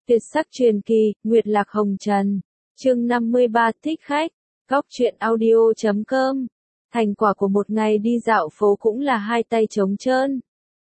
Tuyệt sắc truyền kỳ, Nguyệt Lạc Hồng Trần. Chương 53 thích khách. Góc truyện audio.com. Thành quả của một ngày đi dạo phố cũng là hai tay trống trơn.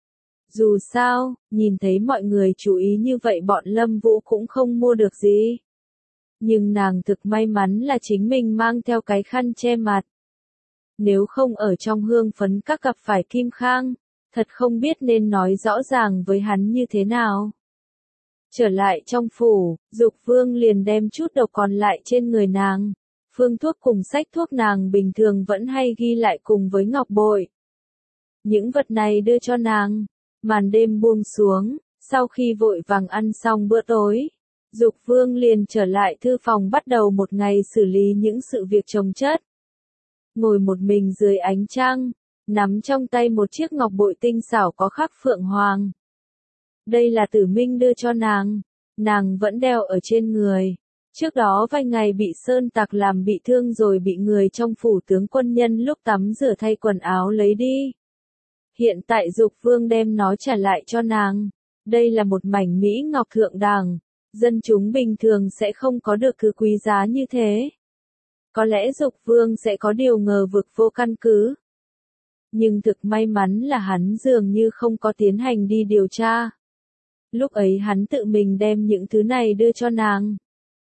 Dù sao, nhìn thấy mọi người chú ý như vậy bọn Lâm Vũ cũng không mua được gì. Nhưng nàng thực may mắn là chính mình mang theo cái khăn che mặt. Nếu không ở trong hương phấn các gặp phải Kim Khang, thật không biết nên nói rõ ràng với hắn như thế nào. Trở lại trong phủ, Dục Vương liền đem chút độc còn lại trên người nàng. Phương thuốc cùng sách thuốc nàng bình thường vẫn hay ghi lại cùng với ngọc bội. Những vật này đưa cho nàng. Màn đêm buông xuống, sau khi vội vàng ăn xong bữa tối, Dục Vương liền trở lại thư phòng bắt đầu một ngày xử lý những sự việc chồng chất. Ngồi một mình dưới ánh trăng, nắm trong tay một chiếc ngọc bội tinh xảo có khắc phượng hoàng. Đây là Tử Minh đưa cho nàng vẫn đeo ở trên người. Trước đó vài ngày bị sơn tặc làm bị thương rồi bị người trong phủ tướng quân nhân lúc tắm rửa thay quần áo lấy đi. Hiện tại Dục Vương đem nó trả lại cho nàng. Đây là một mảnh mỹ ngọc thượng đẳng. Dân chúng bình thường sẽ không có được thứ quý giá như thế. Có lẽ Dục Vương sẽ có điều ngờ vực vô căn cứ. Nhưng thực may mắn là hắn dường như không có tiến hành đi điều tra. Lúc ấy hắn tự mình đem những thứ này đưa cho nàng.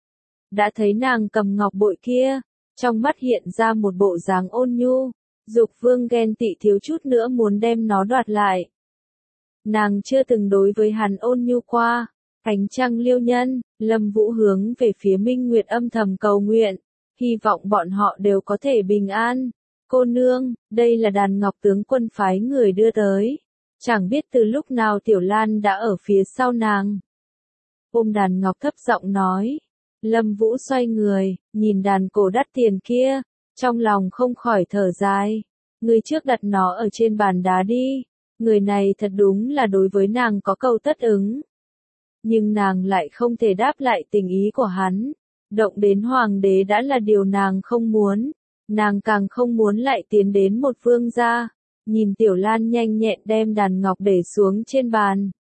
Đã thấy nàng cầm ngọc bội kia, trong mắt hiện ra một bộ dáng ôn nhu. Dục Vương ghen tị thiếu chút nữa muốn đem nó đoạt lại. Nàng chưa từng đối với hắn ôn nhu qua. Ánh trăng liêu nhân, Lâm Vũ hướng về phía Minh Nguyệt âm thầm cầu nguyện, hy vọng bọn họ đều có thể bình an. Cô nương, đây là đàn ngọc tướng quân phái người đưa tới. Chẳng biết từ lúc nào Tiểu Lan đã ở phía sau nàng. Ôm đàn ngọc thấp giọng nói. Lâm Vũ xoay người, nhìn đàn cổ đắt tiền kia, trong lòng không khỏi thở dài. Người trước đặt nó ở trên bàn đá đi. Người này thật đúng là đối với nàng có câu tất ứng. Nhưng nàng lại không thể đáp lại tình ý của hắn. Động đến hoàng đế đã là điều nàng không muốn. Nàng càng không muốn lại tiến đến một vương gia. Nhìn Tiểu Lan nhanh nhẹn đem đàn ngọc để xuống trên bàn.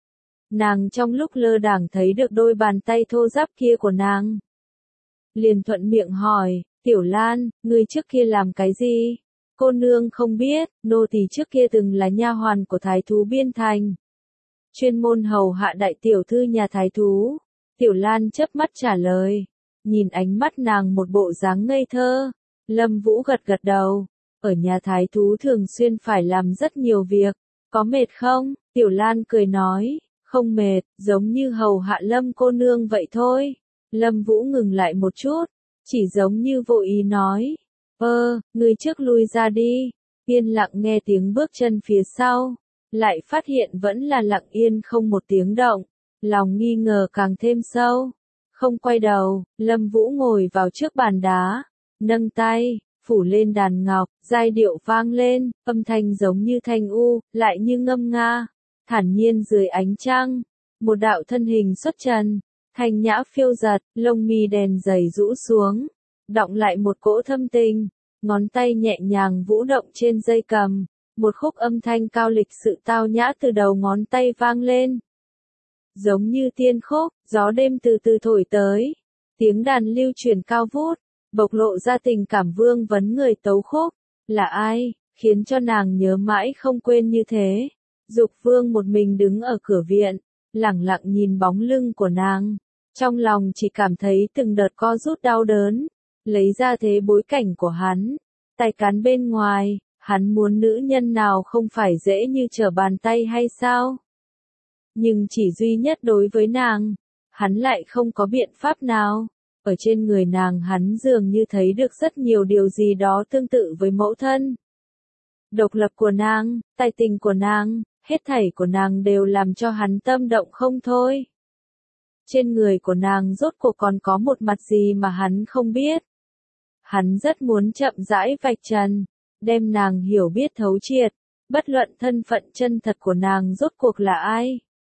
Nàng trong lúc lơ đãng thấy được đôi bàn tay thô ráp kia của nàng. Liền thuận miệng hỏi, Tiểu Lan, ngươi trước kia làm cái gì? Cô nương không biết, nô tỳ trước kia từng là nha hoàn của thái thú Biên Thành. Chuyên môn hầu hạ đại tiểu thư nhà thái thú. Tiểu Lan chớp mắt trả lời. Nhìn ánh mắt nàng một bộ dáng ngây thơ. Lâm Vũ gật gật đầu. Ở nhà thái thú thường xuyên phải làm rất nhiều việc. Có mệt không? Tiểu Lan cười nói. Không mệt, giống như hầu hạ Lâm cô nương vậy thôi. Lâm Vũ ngừng lại một chút. Chỉ giống như vô ý nói. Người trước lui ra đi. Yên lặng nghe tiếng bước chân phía sau. Lại phát hiện vẫn là lặng yên không một tiếng động. Lòng nghi ngờ càng thêm sâu. Không quay đầu, Lâm Vũ ngồi vào trước bàn đá. Nâng tay, phủ lên đàn ngọc, giai điệu vang lên, âm thanh giống như thanh u, lại như ngâm nga. Thản nhiên dưới ánh trăng, một đạo thân hình xuất trần, thanh nhã phiêu giật, lông mi đèn dày rũ xuống, đọng lại một cỗ thâm tình, ngón tay nhẹ nhàng vũ động trên dây cầm, một khúc âm thanh cao lịch sự tao nhã từ đầu ngón tay vang lên. Giống như tiên khúc, gió đêm từ từ thổi tới, tiếng đàn lưu truyền cao vút, bộc lộ ra tình cảm vương vấn người tấu khúc, là ai, khiến cho nàng nhớ mãi không quên như thế. Dục Vương một mình đứng ở cửa viện, lẳng lặng nhìn bóng lưng của nàng, trong lòng chỉ cảm thấy từng đợt co rút đau đớn, lấy ra thế bối cảnh của hắn, tay cán bên ngoài, hắn muốn nữ nhân nào không phải dễ như trở bàn tay hay sao? Nhưng chỉ duy nhất đối với nàng, hắn lại không có biện pháp nào. Ở trên người nàng hắn dường như thấy được rất nhiều điều gì đó tương tự với mẫu thân. Độc lập của nàng, tài tình của nàng, hết thảy của nàng đều làm cho hắn tâm động không thôi. Trên người của nàng rốt cuộc còn có một mặt gì mà hắn không biết. Hắn rất muốn chậm rãi vạch trần, đem nàng hiểu biết thấu triệt, bất luận thân phận chân thật của nàng rốt cuộc là ai.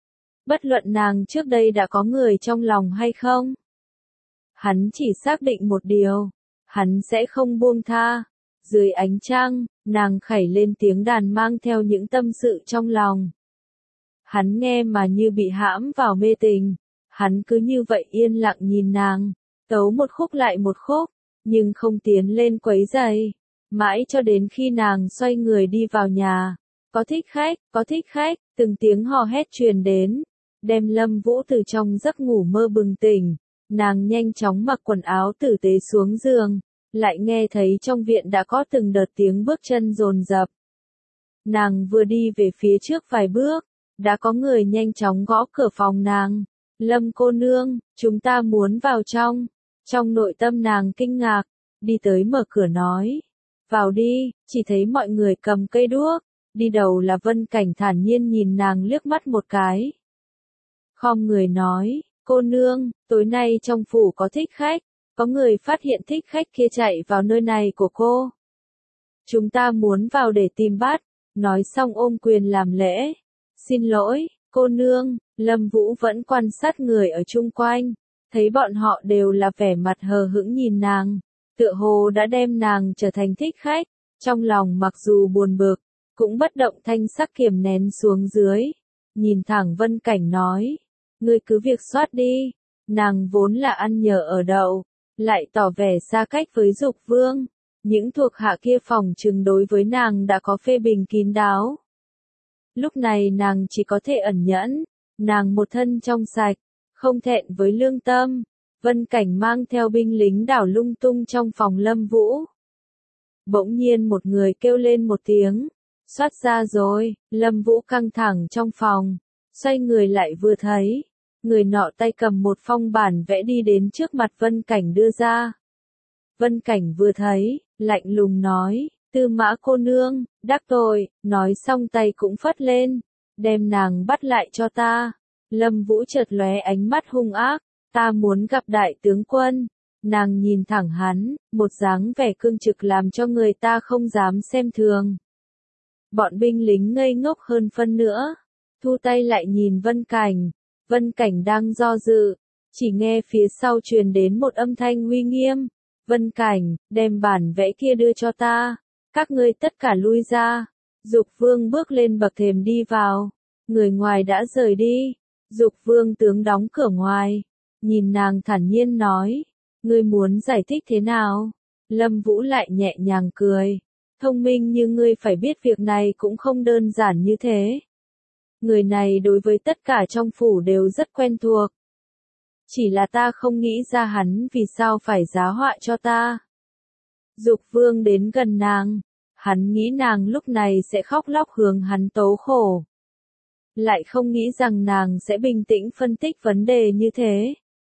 Bất luận nàng trước đây đã có người trong lòng hay không. Hắn chỉ xác định một điều, hắn sẽ không buông tha. Dưới ánh trăng, nàng khẩy lên tiếng đàn mang theo những tâm sự trong lòng. Hắn nghe mà như bị hãm vào mê tình. Hắn cứ như vậy yên lặng nhìn nàng, tấu một khúc lại một khúc, nhưng không tiến lên quấy rầy, mãi cho đến khi nàng xoay người đi vào nhà. Có thích khách, từng tiếng hò hét truyền đến, đem Lâm Vũ từ trong giấc ngủ mơ bừng tỉnh. Nàng nhanh chóng mặc quần áo tử tế xuống giường, lại nghe thấy trong viện đã có từng đợt tiếng bước chân dồn dập. Nàng vừa đi về phía trước vài bước, đã có người nhanh chóng gõ cửa phòng nàng. Lâm cô nương, chúng ta muốn vào trong. Trong nội tâm nàng kinh ngạc, đi tới mở cửa nói. Vào đi, chỉ thấy mọi người cầm cây đuốc. Đi đầu là Vân Cảnh thản nhiên nhìn nàng liếc mắt một cái. Khom người nói, cô nương, tối nay trong phủ có thích khách, có người phát hiện thích khách kia chạy vào nơi này của cô. Chúng ta muốn vào để tìm bắt, nói xong ôm quyền làm lễ. Xin lỗi, cô nương, Lâm Vũ vẫn quan sát người ở chung quanh, thấy bọn họ đều là vẻ mặt hờ hững nhìn nàng, tựa hồ đã đem nàng trở thành thích khách, trong lòng mặc dù buồn bực, cũng bất động thanh sắc kiềm nén xuống dưới, nhìn thẳng Vân Cảnh nói, ngươi cứ việc soát đi, nàng vốn là ăn nhờ ở đậu, lại tỏ vẻ xa cách với Dục Vương, những thuộc hạ kia phòng chừng đối với nàng đã có phê bình kín đáo. Lúc này nàng chỉ có thể ẩn nhẫn, nàng một thân trong sạch, không thẹn với lương tâm. Vân Cảnh mang theo binh lính đảo lung tung trong phòng Lâm Vũ. Bỗng nhiên một người kêu lên một tiếng, soát ra rồi. Lâm Vũ căng thẳng trong phòng, xoay người lại vừa thấy, người nọ tay cầm một phong bản vẽ đi đến trước mặt Vân Cảnh đưa ra. Vân Cảnh vừa thấy, lạnh lùng nói, Tư Mã cô nương, đắc tội, nói xong tay cũng phất lên, đem nàng bắt lại cho ta. Lâm Vũ chợt lóe ánh mắt hung ác, ta muốn gặp đại tướng quân. Nàng nhìn thẳng hắn, một dáng vẻ cương trực làm cho người ta không dám xem thường. Bọn binh lính ngây ngốc hơn phân nữa, thu tay lại nhìn Vân Cảnh. Vân Cảnh đang do dự, chỉ nghe phía sau truyền đến một âm thanh uy nghiêm. Vân Cảnh, đem bản vẽ kia đưa cho ta, các ngươi tất cả lui ra. Dục Vương bước lên bậc thềm đi vào, người ngoài đã rời đi. Dục Vương tướng đóng cửa ngoài, nhìn nàng thản nhiên nói, ngươi muốn giải thích thế nào? Lâm Vũ lại nhẹ nhàng cười, thông minh như ngươi phải biết việc này cũng không đơn giản như thế. Người này đối với tất cả trong phủ đều rất quen thuộc. Chỉ là ta không nghĩ ra hắn vì sao phải giá họa cho ta. Dục Vương đến gần nàng, hắn nghĩ nàng lúc này sẽ khóc lóc hướng hắn tố khổ. Lại không nghĩ rằng nàng sẽ bình tĩnh phân tích vấn đề như thế.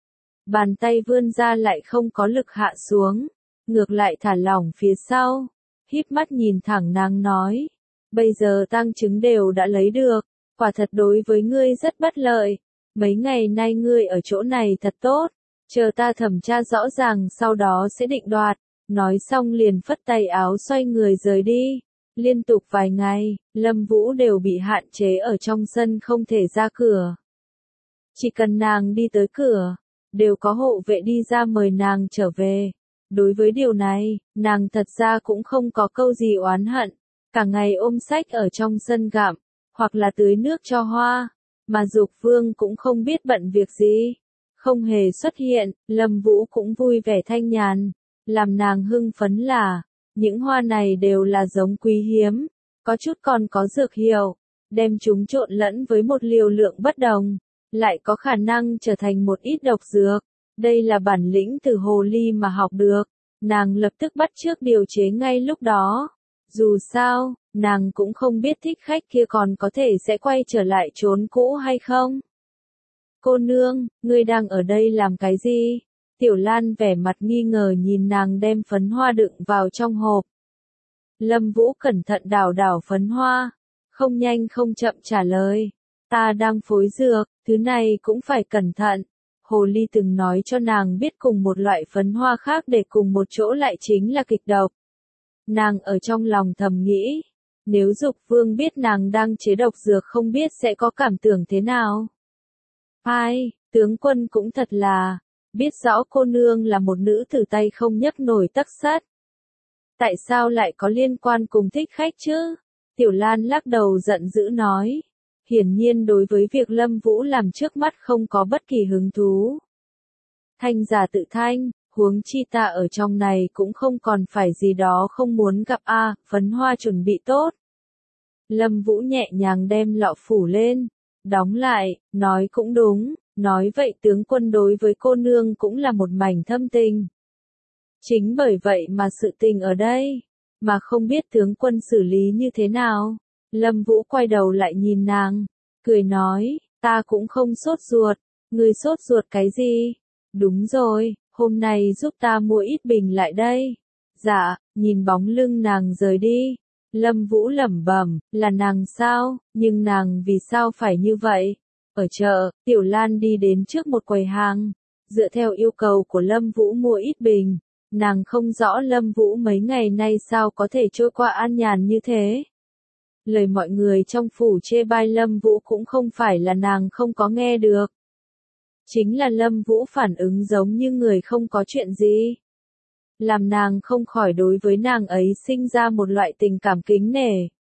Bàn tay vươn ra lại không có lực hạ xuống, ngược lại thả lỏng phía sau, híp mắt nhìn thẳng nàng nói, bây giờ tang chứng đều đã lấy được, quả thật đối với ngươi rất bất lợi, mấy ngày nay ngươi ở chỗ này thật tốt, chờ ta thẩm tra rõ ràng sau đó sẽ định đoạt, nói xong liền phất tay áo xoay người rời đi. Liên tục vài ngày, Lâm Vũ đều bị hạn chế ở trong sân không thể ra cửa. Chỉ cần nàng đi tới cửa, đều có hộ vệ đi ra mời nàng trở về. Đối với điều này, nàng thật ra cũng không có câu gì oán hận, cả ngày ôm sách ở trong sân gặm, hoặc là tưới nước cho hoa, mà Dục Vương cũng không biết bận việc gì. Không hề xuất hiện, Lâm Vũ cũng vui vẻ thanh nhàn, làm nàng hưng phấn là, những hoa này đều là giống quý hiếm, có chút còn có dược hiệu, đem chúng trộn lẫn với một liều lượng bất đồng, lại có khả năng trở thành một ít độc dược. Đây là bản lĩnh từ hồ ly mà học được, nàng lập tức bắt chước điều chế ngay lúc đó. Dù sao, nàng cũng không biết thích khách kia còn có thể sẽ quay trở lại chốn cũ hay không. Cô nương, ngươi đang ở đây làm cái gì? Tiểu Lan vẻ mặt nghi ngờ nhìn nàng đem phấn hoa đựng vào trong hộp. Lâm Vũ cẩn thận đảo đảo phấn hoa, không nhanh không chậm trả lời. Ta đang phối dược, thứ này cũng phải cẩn thận. Hồ ly từng nói cho nàng biết cùng một loại phấn hoa khác để cùng một chỗ lại chính là kịch độc. Nàng ở trong lòng thầm nghĩ, nếu Dục Vương biết nàng đang chế độc dược không biết sẽ có cảm tưởng thế nào. Ai, tướng quân cũng thật là, biết rõ cô nương là một nữ tử tay không nhấc nổi tấc sắt. Tại sao lại có liên quan cùng thích khách chứ? Tiểu Lan lắc đầu giận dữ nói. hiển nhiên đối với việc Lâm Vũ làm trước mắt không có bất kỳ hứng thú. Thanh giả tự thanh, huống chi ta ở trong này cũng không còn phải gì đó không muốn gặp a, phấn hoa chuẩn bị tốt. Lâm Vũ nhẹ nhàng đem lọ phủ lên, đóng lại, nói cũng đúng, nói vậy tướng quân đối với cô nương cũng là một mảnh thâm tình. Chính bởi vậy mà sự tình ở đây, mà không biết tướng quân xử lý như thế nào. Lâm Vũ quay đầu lại nhìn nàng, cười nói, ta cũng không sốt ruột, ngươi sốt ruột cái gì? Đúng rồi, hôm nay giúp ta mua ít bình lại đây. Dạ, nhìn bóng lưng nàng rời đi. Lâm Vũ lẩm bẩm, là nàng sao, nhưng nàng vì sao phải như vậy? Ở chợ, Tiểu Lan đi đến trước một quầy hàng, dựa theo yêu cầu của Lâm Vũ mua ít bình. Nàng không rõ Lâm Vũ mấy ngày nay sao có thể trôi qua an nhàn như thế. Lời mọi người trong phủ chê bai Lâm Vũ cũng không phải là nàng không có nghe được. Chính là Lâm Vũ phản ứng giống như người không có chuyện gì. Làm nàng không khỏi đối với nàng ấy sinh ra một loại tình cảm kính nể.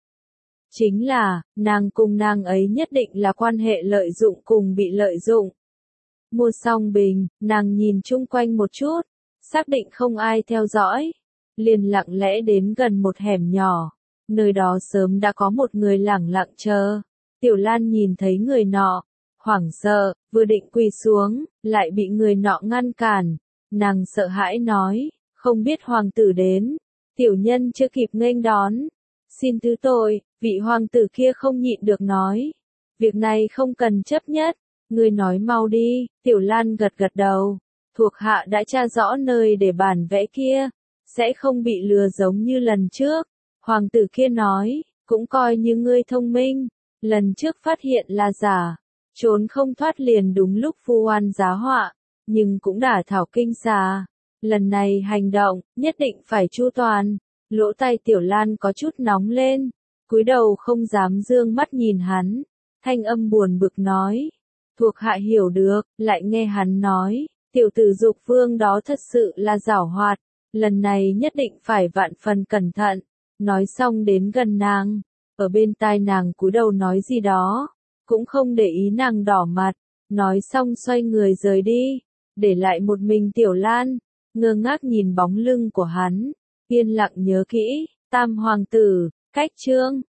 Chính là, nàng cùng nàng ấy nhất định là quan hệ lợi dụng cùng bị lợi dụng. Mua xong bình, nàng nhìn chung quanh một chút, xác định không ai theo dõi. Liền lặng lẽ đến gần một hẻm nhỏ. Nơi đó sớm đã có một người lẳng lặng chờ. Tiểu Lan nhìn thấy người nọ, hoảng sợ, vừa định quỳ xuống, lại bị người nọ ngăn cản. Nàng sợ hãi nói, không biết hoàng tử đến. Tiểu nhân chưa kịp nghênh đón. Xin thứ tội, vị hoàng tử kia không nhịn được nói. Việc này không cần chấp nhất, ngươi nói mau đi. Tiểu Lan gật gật đầu. Thuộc hạ đã tra rõ nơi để bản vẽ kia, sẽ không bị lừa giống như lần trước. Hoàng tử kia nói, cũng coi như ngươi thông minh, lần trước phát hiện là giả, trốn không thoát liền đúng lúc vu oan giá họa, nhưng cũng đả thảo kinh xà. Lần này hành động, nhất định phải chu toàn. Lỗ tai Tiểu Lan có chút nóng lên, cúi đầu không dám dương mắt nhìn hắn, thanh âm buồn bực nói. Thuộc hạ hiểu được, lại nghe hắn nói, tiểu tử Dục Vương đó thật sự là giảo hoạt, lần này nhất định phải vạn phần cẩn thận. Nói xong đến gần nàng, ở bên tai nàng cúi đầu nói gì đó, cũng không để ý nàng đỏ mặt, nói xong xoay người rời đi, để lại một mình Tiểu Lan, ngơ ngác nhìn bóng lưng của hắn, yên lặng nhớ kỹ, Tam hoàng tử, cách chương